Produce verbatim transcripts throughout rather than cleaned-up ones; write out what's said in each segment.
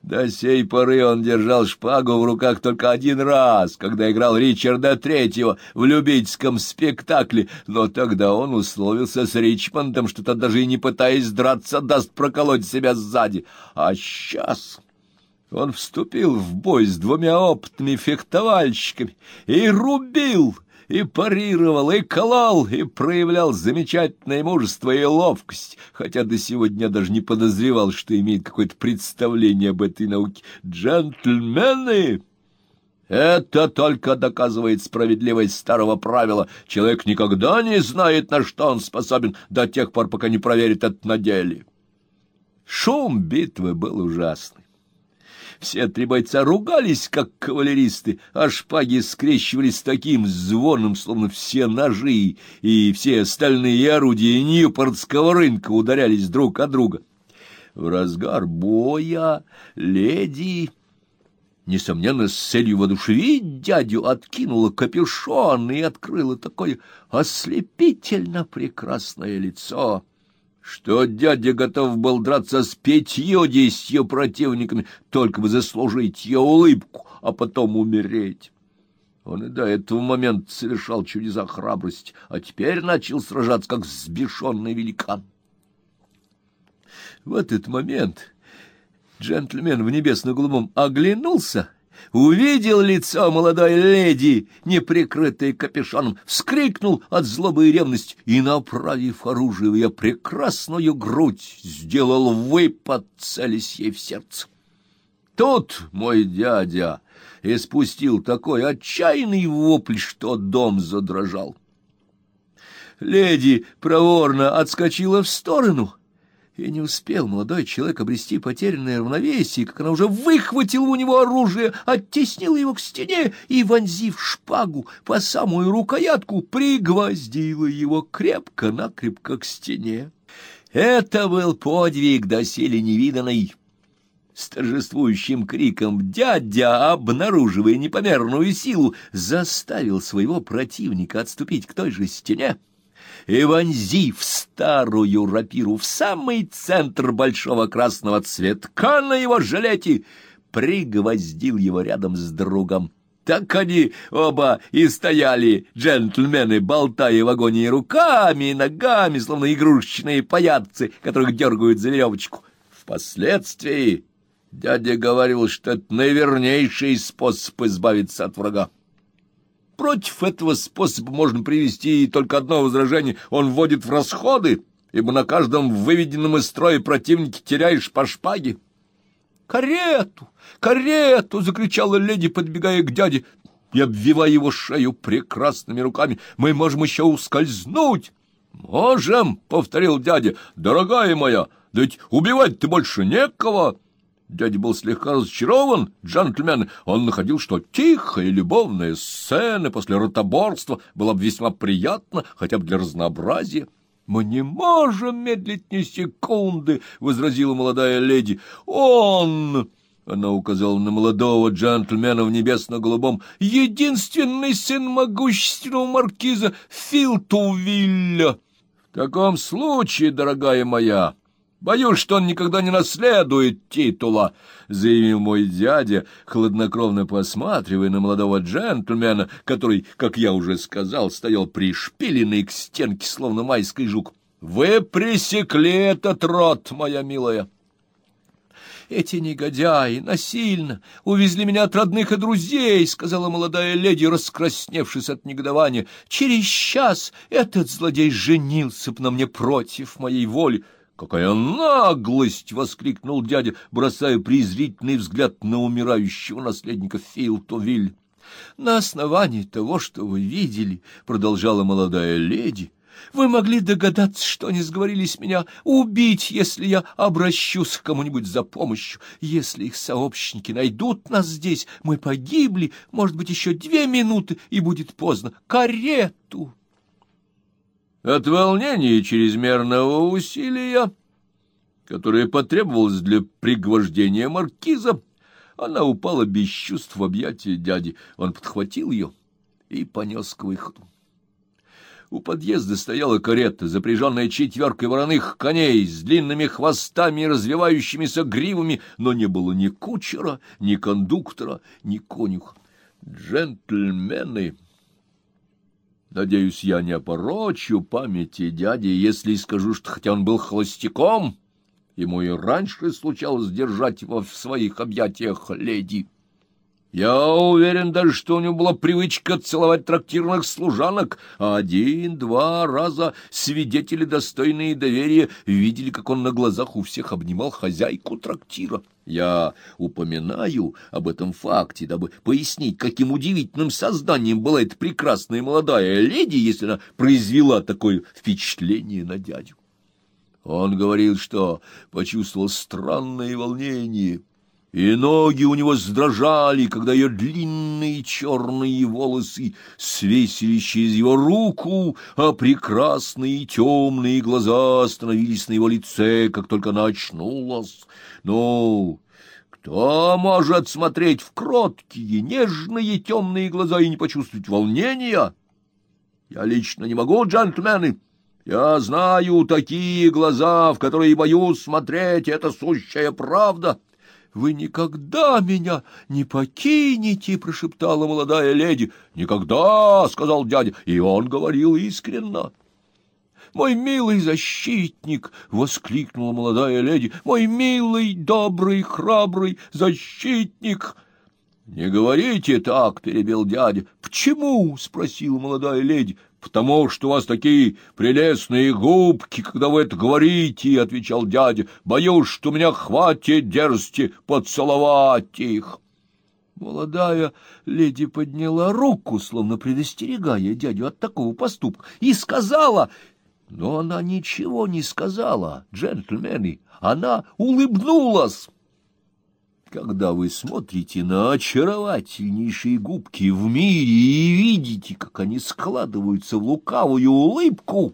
До сей поры он держал шпагу в руках только один раз, когда играл Ричарда Третьего в любительском спектакле, но тогда он условился с Ричмондом, что тот, даже и не пытаясь драться, даст проколоть себя сзади. А сейчас он вступил в бой с двумя опытными фехтовальщиками и рубил, и парировал, и колол, и проявлял замечательное мужество и ловкость, хотя до сегодня даже не подозревал, что имеет какое-то представление об этой науке. Джентльмены, это только доказывает справедливость старого правила. Человек никогда не знает, на что он способен, до тех пор, пока не проверит это на деле. Шум битвы был ужасный. Все три бойца ругались, как кавалеристы, а шпаги скрещивались с таким звоном, словно все ножи и все остальные орудия Ньюпортского рынка ударялись друг о друга. В разгар боя леди, несомненно, с целью воодушевить дядю, откинула капюшон и открыла такое ослепительно прекрасное лицо, что дядя готов был драться с пятью-десятью противниками, только бы заслужить ее улыбку, а потом умереть. Он и до этого момента совершал чудеса храбрости, а теперь начал сражаться, как взбешенный великан. В этот момент джентльмен в небесно-голубом оглянулся, увидел лицо молодой леди, не прикрытое капюшоном, вскрикнул от злобы и ревности и, направив оружие в ее прекрасную грудь, сделал выпад, целясь ей в сердце. Тут мой дядя испустил такой отчаянный вопль, что дом задрожал. Леди проворно отскочила в сторону, и не успел молодой человек обрести потерянное равновесие, как она уже выхватила у него оружие, оттеснила его к стене и, вонзив шпагу по самую рукоятку, пригвоздила его крепко-накрепко к стене. Это был подвиг доселе невиданный. С торжествующим криком дядя, обнаруживая непомерную силу, заставил своего противника отступить к той же стене и, вонзив старую рапиру в самый центр большого красного цветка на его жилете, пригвоздил его рядом с другом. Так они оба и стояли, джентльмены, болтая в агонии руками и ногами, словно игрушечные паяцы, которых дергают за веревочку. Впоследствии дядя говорил, что это наивернейший способ избавиться от врага. Против этого способа можно привести только одно возражение: он вводит в расходы, ибо на каждом выведенном из строя противнике теряешь по шпаге. «Карету! Карету!» — закричала леди, подбегая к дяде и обвивая его шею прекрасными руками. «Мы можем еще ускользнуть!» «Можем!» — повторил дядя. «Дорогая моя, да ведь убивать-то больше некого!» Дядя был слегка разочарован, джентльмен. Он находил, что тихая любовная сцена после ротоборства была бы весьма приятна, хотя бы для разнообразия. «Мы не можем медлить ни секунды», — возразила молодая леди. «Он...» — она указала на молодого джентльмена в небесно-голубом, «единственный сын могущественного маркиза Филтувилля». «В таком случае, дорогая моя, боюсь, что он никогда не наследует титула», — заявил мой дядя, хладнокровно посматривая на молодого джентльмена, который, как я уже сказал, стоял пришпиленный к стенке, словно майский жук. «Вы пресекли этот род, моя милая». «Эти негодяи насильно увезли меня от родных и друзей», — сказала молодая леди, раскрасневшись от негодования. «Через час этот злодей женился б на мне против моей воли». «Какая наглость!» — воскликнул дядя, бросая презрительный взгляд на умирающего наследника Филтувилля. «На основании того, что вы видели, — продолжала молодая леди, — вы могли догадаться, что они сговорились меня убить, если я обращусь к кому-нибудь за помощью. Если их сообщники найдут нас здесь, мы погибли, может быть, еще две минуты, и будет поздно. Карету!» От волнения и чрезмерного усилия, которое потребовалось для пригвождения маркиза, она упала без чувств в объятия дяди. Он подхватил ее и понес к выходу. У подъезда стояла карета, запряженная четверкой вороных коней с длинными хвостами и развивающимися гривами, но не было ни кучера, ни кондуктора, ни конюха. Джентльмены, надеюсь, я не опорочу памяти дяди, если скажу, что хотя он был холостяком, ему и раньше случалось держать во в своих объятиях леди. Я уверен даже, что у него была привычка целовать трактирных служанок, а один-два раза свидетели, достойные доверия, видели, как он на глазах у всех обнимал хозяйку трактира. Я упоминаю об этом факте, дабы пояснить, каким удивительным созданием была эта прекрасная молодая леди, если она произвела такое впечатление на дядю. Он говорил, что почувствовал странное волнение, и ноги у него задрожали, когда ее длинные черные волосы свесились через его руку, а прекрасные темные глаза остановились на его лице, как только она очнулась. Ну, кто может смотреть в кроткие, нежные, темные глаза и не почувствовать волнения? Я лично не могу, джентльмены. Я знаю такие глаза, в которые боюсь смотреть, это сущая правда. «Вы никогда меня не покинете!» — прошептала молодая леди. «Никогда!» — сказал дядя, и он говорил искренно. «Мой милый защитник!» — воскликнула молодая леди. «Мой милый, добрый, храбрый защитник!» «Не говорите так!» — перебил дядя. «Почему?» — спросила молодая леди. «Потому что у вас такие прелестные губки, когда вы это говорите», — отвечал дядя. «Боюсь, что у меня хватит дерзости поцеловать их». Молодая леди подняла руку, словно предостерегая дядю от такого поступка, и сказала... Но она ничего не сказала, джентльмены, она улыбнулась. Когда вы смотрите на очаровательнейшие губки в мире и видите, как они складываются в лукавую улыбку,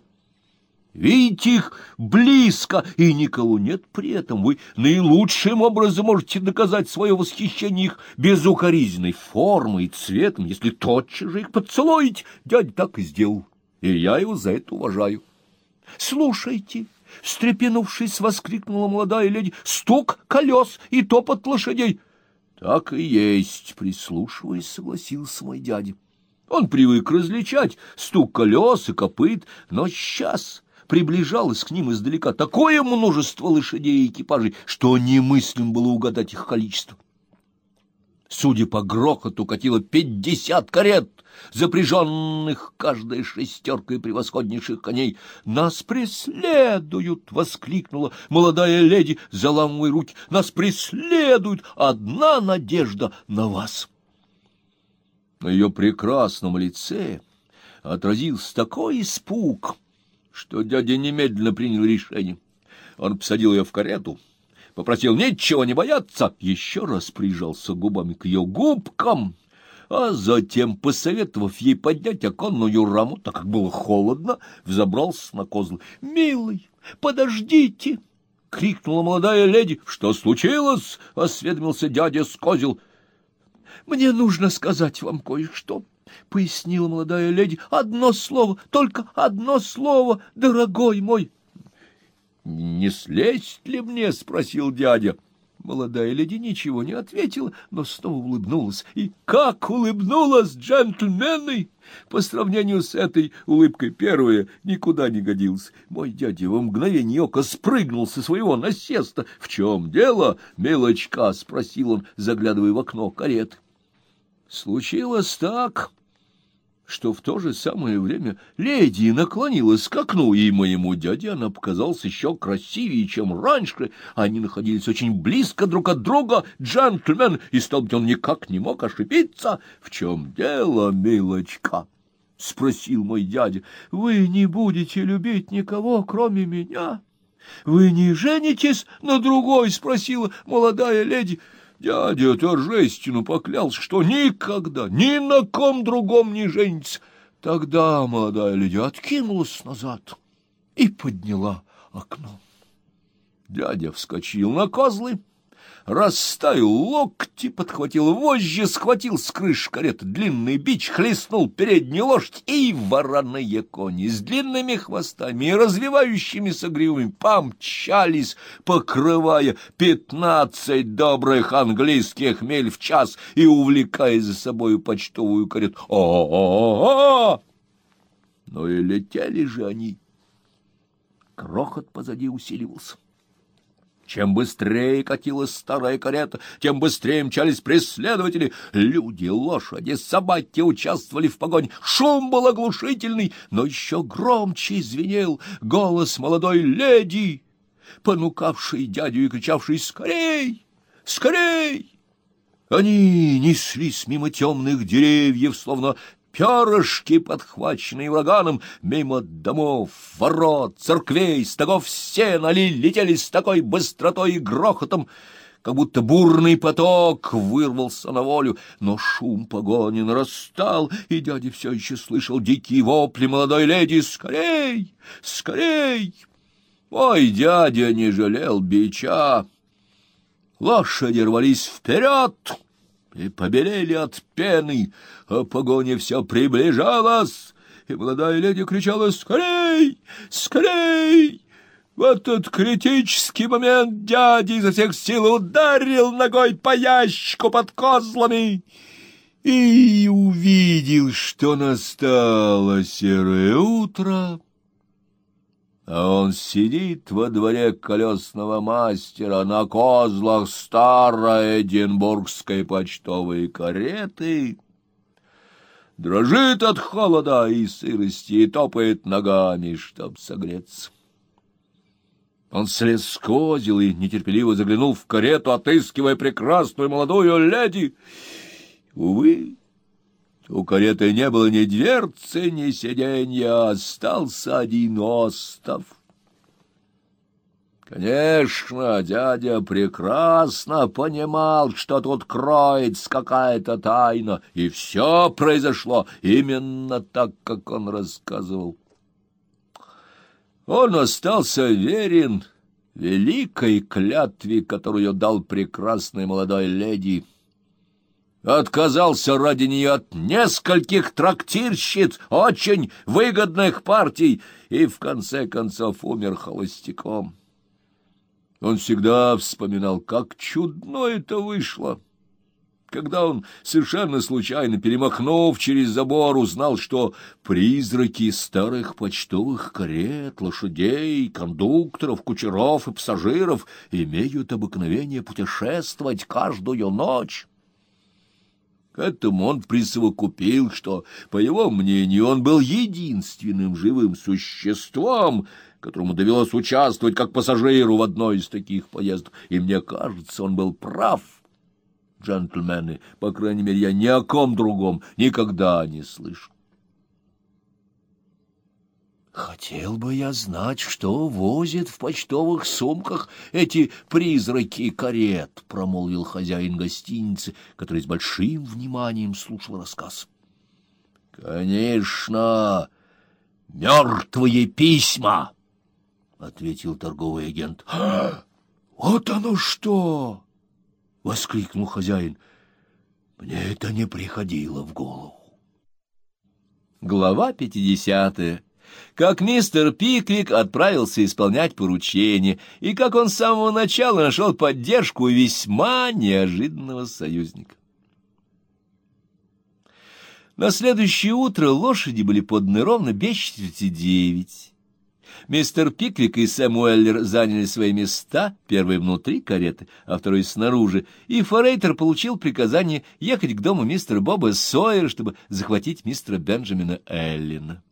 видите их близко, и никого нет при этом, вы наилучшим образом можете доказать свое восхищение их безукоризненной формой и цветом, если тотчас же их поцелуете. Дядя так и сделал, и я его за это уважаю. «Слушайте!» — встрепенувшись, воскликнула молодая леди. «Стук колес и топот лошадей!» «Так и есть!» — прислушиваясь, согласился мой дядя. Он привык различать стук колес и копыт, но сейчас приближалось к ним издалека такое множество лошадей и экипажей, что немыслимо было угадать их количество. Судя по грохоту, катило пятьдесят карет, запряженных каждой шестеркой превосходнейших коней. «Нас преследуют!» — воскликнула молодая леди, заламывая руки. «Нас преследуют! Одна надежда на вас!» На ее прекрасном лице отразился такой испуг, что дядя немедленно принял решение. Он посадил ее в карету, попросил ничего не бояться, еще раз прижался губами к ее губкам, а затем, посоветовав ей поднять оконную раму, так как было холодно, взобрался на козлы. «Милый, подождите!» — крикнула молодая леди. «Что случилось?» — осведомился дядя с козел. «Мне нужно сказать вам кое-что», — пояснила молодая леди. «Одно слово, только одно слово, дорогой мой». «Не слезть ли мне?» — спросил дядя. Молодая леди ничего не ответила, но снова улыбнулась. И как улыбнулась, джентльмены! По сравнению с этой улыбкой первая никуда не годилась. Мой дядя во мгновение ока спрыгнул со своего насеста. «В чем дело, милочка?» — спросил он, заглядывая в окно кареты. Случилось так, что в то же самое время леди наклонилась к окну, и моему дяде она показалась еще красивее, чем раньше. Они находились очень близко друг от друга, джентльмен, и, стал быть, он никак не мог ошибиться. «В чем дело, милочка?» — спросил мой дядя. «Вы не будете любить никого, кроме меня? Вы не женитесь на другой?» — спросила молодая леди. Дядя торжественно поклялся, что никогда ни на ком другом не женится. Тогда молодая леди откинулась назад и подняла окно. Дядя вскочил на козлы, расставил локти, подхватил вожжи, схватил с крыши кареты длинный бич, хлестнул переднюю лошадь, и вороные кони с длинными хвостами и развивающимися гривами помчались, покрывая пятнадцать добрых английских миль в час и увлекая за собою почтовую карету. О-о-о-о! Но и летели же они. Грохот позади усиливался. Чем быстрее катилась старая карета, тем быстрее мчались преследователи. Люди, лошади, собаки участвовали в погоне. Шум был оглушительный, но еще громче звенел голос молодой леди, понукавшей дядю и кричавшей «Скорей! Скорей!». Они неслись мимо темных деревьев, словно перышки, подхваченные ураганом, мимо домов, ворот, церквей, стогов стен, они летели с такой быстротой и грохотом, как будто бурный поток вырвался на волю. Но шум погони нарастал, и дядя все еще слышал дикие вопли молодой леди «Скорей! Скорей!». Ой, дядя не жалел бича. Лошади рвались вперед и побелели от пены, а погоня все приближалась, и молодая леди кричала «Скорей! Скорей!». В этот критический момент дядя изо всех сил ударил ногой по ящику под козлами и увидел, что настало серое утро, а он сидит во дворе колесного мастера на козлах старой эдинбургской почтовой кареты, дрожит от холода и сырости и топает ногами, чтоб согреться. Он слез с козел и нетерпеливо заглянул в карету, отыскивая прекрасную молодую леди. Увы, у кареты не было ни дверцы, ни сиденья, остался один остов. Конечно, дядя прекрасно понимал, что тут кроется какая-то тайна, и все произошло именно так, как он рассказывал. Он остался верен великой клятве, которую дал прекрасной молодой леди. Отказался ради нее от нескольких трактирщиц, очень выгодных партий, и в конце концов умер холостяком. Он всегда вспоминал, как чудно это вышло, когда он, совершенно случайно перемахнув через забор, узнал, что призраки старых почтовых карет, лошадей, кондукторов, кучеров и пассажиров имеют обыкновение путешествовать каждую ночь. К этому он присовокупил, что, по его мнению, он был единственным живым существом, которому довелось участвовать как пассажиру в одной из таких поездок. И мне кажется, он был прав, джентльмены. По крайней мере, я ни о ком другом никогда не слышал. Хотел бы я знать, что возят в почтовых сумках эти призраки карет, — промолвил хозяин гостиницы, который с большим вниманием слушал рассказ. — Конечно, мертвые письма, — ответил торговый агент. — Вот оно что! — воскликнул хозяин. — Мне это не приходило в голову. Глава пятидесятая. Как мистер Пиквик отправился исполнять поручение, и как он с самого начала нашел поддержку весьма неожиданного союзника. На следующее утро лошади были поданы ровно без четверти девять. Мистер Пиквик и Сэм Уэллер заняли свои места, первый внутри кареты, а второй снаружи, и форейтер получил приказание ехать к дому мистера Боба Сойера, чтобы захватить мистера Бенджамина Эллина.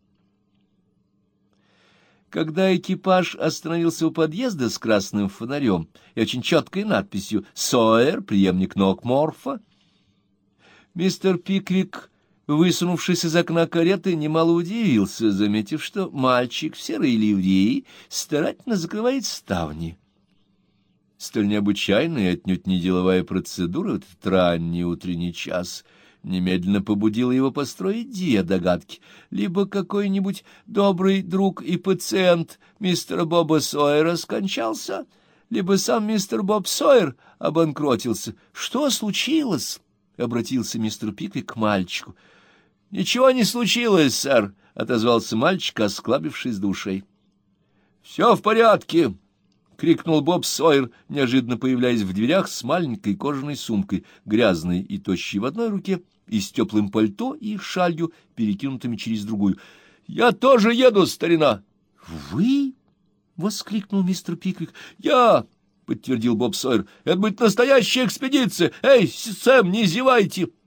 Когда экипаж остановился у подъезда с красным фонарем и очень четкой надписью «Сойер, преемник Нокморфа», мистер Пиквик, высунувшись из окна кареты, немало удивился, заметив, что мальчик в серой ливреи старательно закрывает ставни. Столь необычайная и отнюдь не деловая процедура в этот ранний утренний час немедленно побудила его построить две догадки. Либо какой-нибудь добрый друг и пациент мистера Боба Сойера скончался, либо сам мистер Боб Сойер обанкротился. Что случилось? — обратился мистер Пиквик к мальчику. — Ничего не случилось, сэр, — отозвался мальчик, осклабившись до ушей. — Все в порядке! — крикнул Боб Сойер, неожиданно появляясь в дверях с маленькой кожаной сумкой, грязной и тощей в одной руке, и с теплым пальто и шалью, перекинутыми через другую. — Я тоже еду, старина! — Вы? — воскликнул мистер Пиквик. — Я! — подтвердил Боб Сойер. — Это будет настоящая экспедиция! Эй, Сэм, не зевайте!